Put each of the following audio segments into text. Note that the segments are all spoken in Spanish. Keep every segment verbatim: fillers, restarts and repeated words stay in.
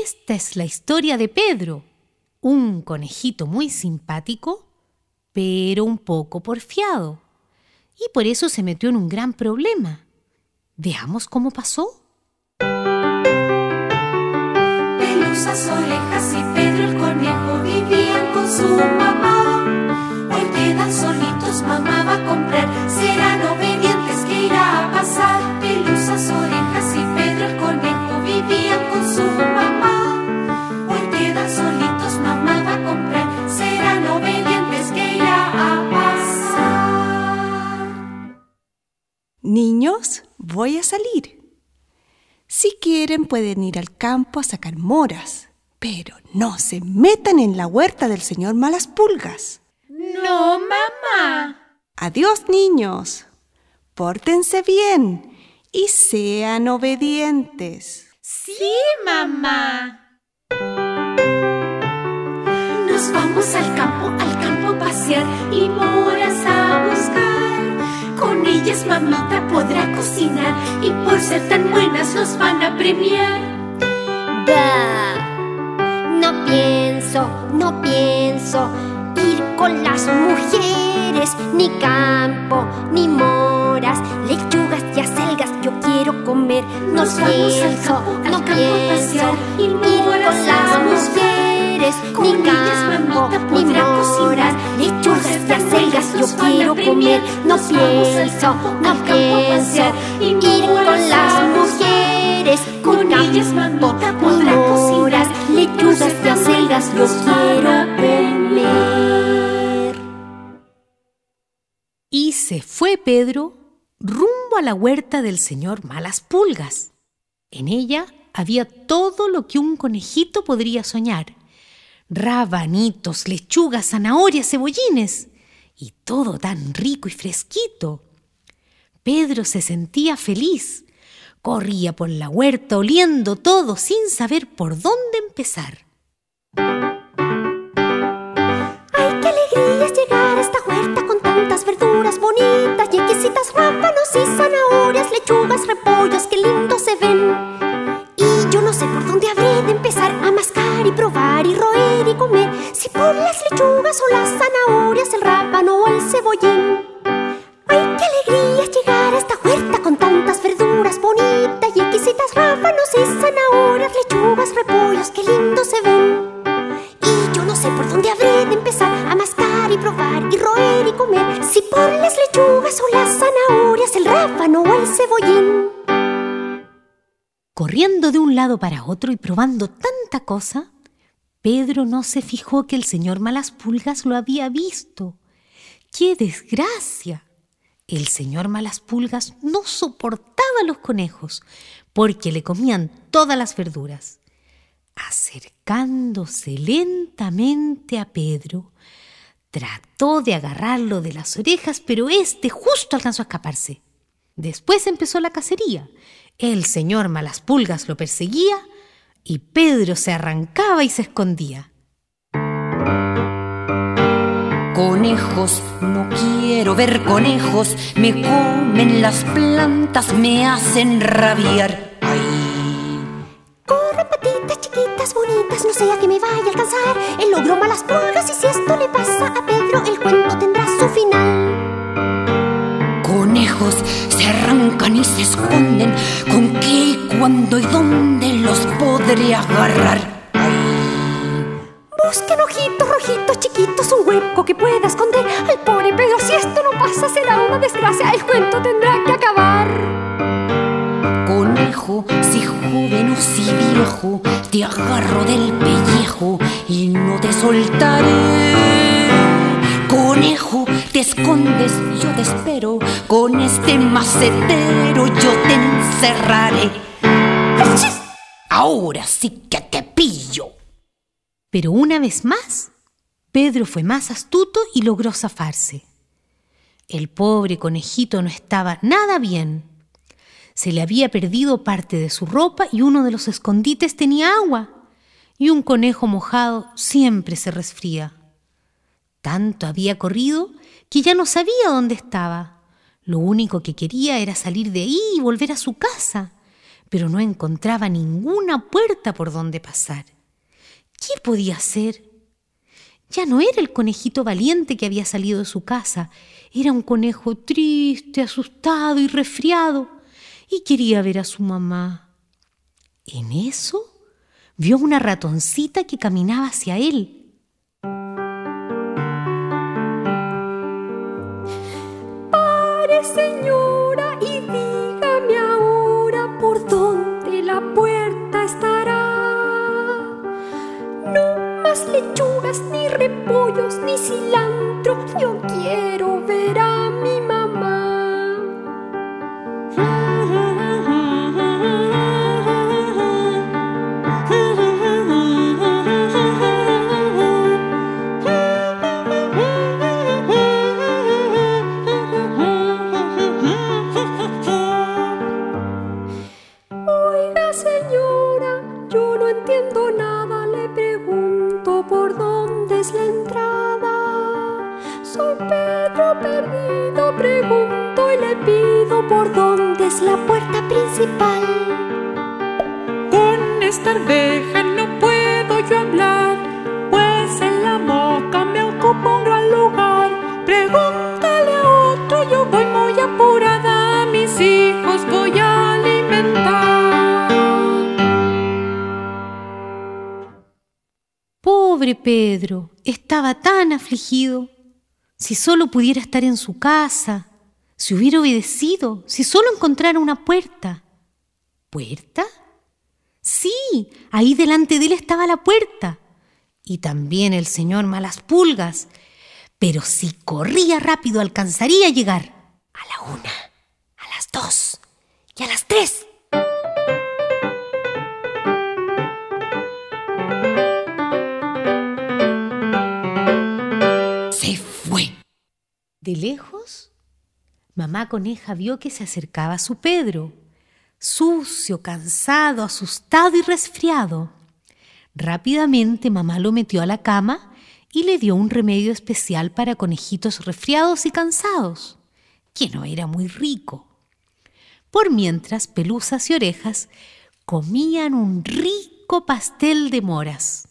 Esta es la historia de Pedro, un conejito muy simpático, pero un poco porfiado, y por eso se metió en un gran problema. Veamos cómo pasó. Pelusas, orejas y Pedro el conejo vivían con su mamá. Hoy quedan solitos, mamá va a comprar. Serán obedientes, ¿qué irá a pasar? Pelusas, orejas y Pedro el conejo vivían con su mamá. Hoy quedan solitos, mamá va a comprar. Serán obedientes, ¿qué irá a pasar? Niños, voy a salir. Si quieren pueden ir al campo a sacar moras, pero no se metan en la huerta del señor Malaspulgas. No, mamá. Adiós, niños. Pórtense bien y sean obedientes. Sí, mamá. Nos vamos al campo, al campo a pasear y moras a buscar. Con ellas mamita podrá cocinar y por ser tan buenas nos van a premiar. Bah, no pienso, no pienso ir con las mujeres, ni campo, ni moras, lechugas y acelgas yo quiero comer. No Nos vamos al pienso, campo, al no campo a pienso pasear y ir moras con a las buscar. mujeres, Con ni ellas campo, mamita ni podrá moras, cocinar, lechugas por ser y tan acelgas buenas yo nos van a quiero premiar. comer. No Nos vamos al pienso, campo, no al campo a pienso pasear y ir moras con las a mujeres, Con ni ellas campo, mamita ni podrá moras, cocinar, lechugas y acelgas yo nos van a quiero premiar. comer. Y se fue Pedro rumbo a la huerta del señor Malaspulgas. En ella había todo lo que un conejito podría soñar: rabanitos, lechugas, zanahorias, cebollines, y todo tan rico y fresquito. Pedro se sentía feliz. Corría por la huerta oliendo todo sin saber por dónde empezar. ¡Ay, qué alegría es llegar a esta huerta con tantas verduras bonitas! Yequecitas, rábanos y zanahorias, lechugas, repollos, qué lindos se ven. Y yo no sé por dónde habré de empezar a mascar y probar y roer y comer. Si por las lechugas o las zanahorias, el rábano o el cebollín. ¡Ay, qué alegría es llegar a esta huerta con tantas verduras bonitas! Yequecitas, rábanos y zanahorias, lechugas, repollos, qué lindos se ven. Y yo no sé por dónde habré de empezar a mascar y probar y roer y comer. Si por las lechugas o las zanahorias, el rábano o el cebollín. Corriendo de un lado para otro y probando tanta cosa, Pedro no se fijó que el señor Malaspulgas lo había visto. ¡Qué desgracia! El señor Malaspulgas no soportaba a los conejos porque le comían todas las verduras. Acercándose lentamente a Pedro, trató de agarrarlo de las orejas, pero éste justo alcanzó a escaparse. Después empezó la cacería. El señor Malaspulgas lo perseguía y Pedro se arrancaba y se escondía. Conejos, no quiero ver conejos, me comen las plantas, me hacen rabiar. Ay. Corran, patitas chiquitas, bonitas, no sea que me vaya a alcanzar el ogro Malaspulgas, y si esto le pasa a Pedro, el cuento tendrá su final. Conejos se arrancan y se esconden, ¿con qué, cuándo y dónde los podré agarrar? Busquen ojitos rojitos chiquitos, un hueco que pueda esconder al pobre Pedro. Si esto no pasa será una desgracia, el cuento tendrá que acabar. Conejo, si joven o si viejo, te agarro del pellejo y no te soltaré. Conejo, te escondes, yo te espero, con este macetero yo te encerraré. Ahora sí que te pillo. Pero una vez más, Pedro fue más astuto y logró zafarse. El pobre conejito no estaba nada bien. Se le había perdido parte de su ropa y uno de los escondites tenía agua. Y un conejo mojado siempre se resfría. Tanto había corrido que ya no sabía dónde estaba. Lo único que quería era salir de ahí y volver a su casa. pero no encontraba ninguna puerta por donde pasar. ¿Qué podía hacer? Ya no era el conejito valiente que había salido de su casa. Era un conejo triste, asustado y resfriado, y quería ver a su mamá. En eso vio una ratoncita que caminaba hacia él. Pare, señora, y dígame ahora por dónde la puerta estará. No más lechugas, ni repollos, ni cilantro. Yo quiero ver a mi mamá. Oiga, señora, yo no entiendo nada. Le pregunto por dónde es la entrada. Soy Pedro perdido, pregunto y le pido por dónde es la puerta principal. Con esta arveja no puedo yo hablar, pues en la boca me ocupa un gran lugar. Pregúntale a otro, yo voy muy apurada, mis hijos voy a alimentar. Pobre Pedro, estaba tan afligido. Si solo pudiera estar en su casa, si hubiera obedecido, si solo encontrara una puerta. ¿Puerta? Sí, ahí delante de él estaba la puerta. Y también el señor Malaspulgas. Pero si corría rápido alcanzaría a llegar. A la una, a las dos y a las tres. Se fue. De lejos, mamá coneja vio que se acercaba a su Pedro, sucio, cansado, asustado y resfriado. Rápidamente mamá lo metió a la cama y le dio un remedio especial para conejitos resfriados y cansados, que no era muy rico. Por mientras, Pelusas y Orejas comían un rico pastel de moras.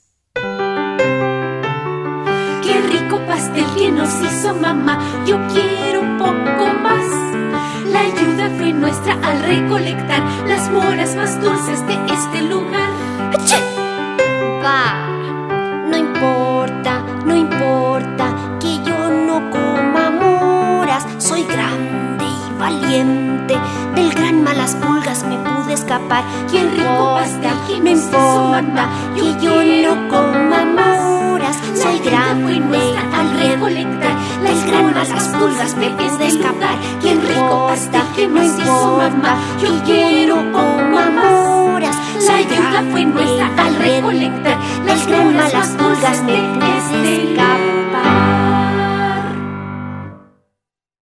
¡Qué rico pastel que nos hizo mamá! Yo quiero un poco más. La ayuda fue nuestra al recolectar las moras más dulces de este lugar. ¡Achí! Va, no importa, no importa que yo no coma moras. Soy grande y valiente, del gran Malaspulgas me pude escapar. ¡Qué rico pastel que no nos hizo importa mamá! Yo que yo quiero no un coma poco más. moras. La Soy ayuda grande fue y nuestra al valiente, recolectar del las gran moras más Malaspulgas me dulces de pude este escapar. lugar. ¡Qué ¡Qué rico pastel que no nos hizo importa mamá! Yo que quiero yo un no poco coma más. moras. La Soy ayuda fue grande nuestra y al valiente, recolectar del las gran moras más Malaspulgas dulces me de pude este escapar. lugar.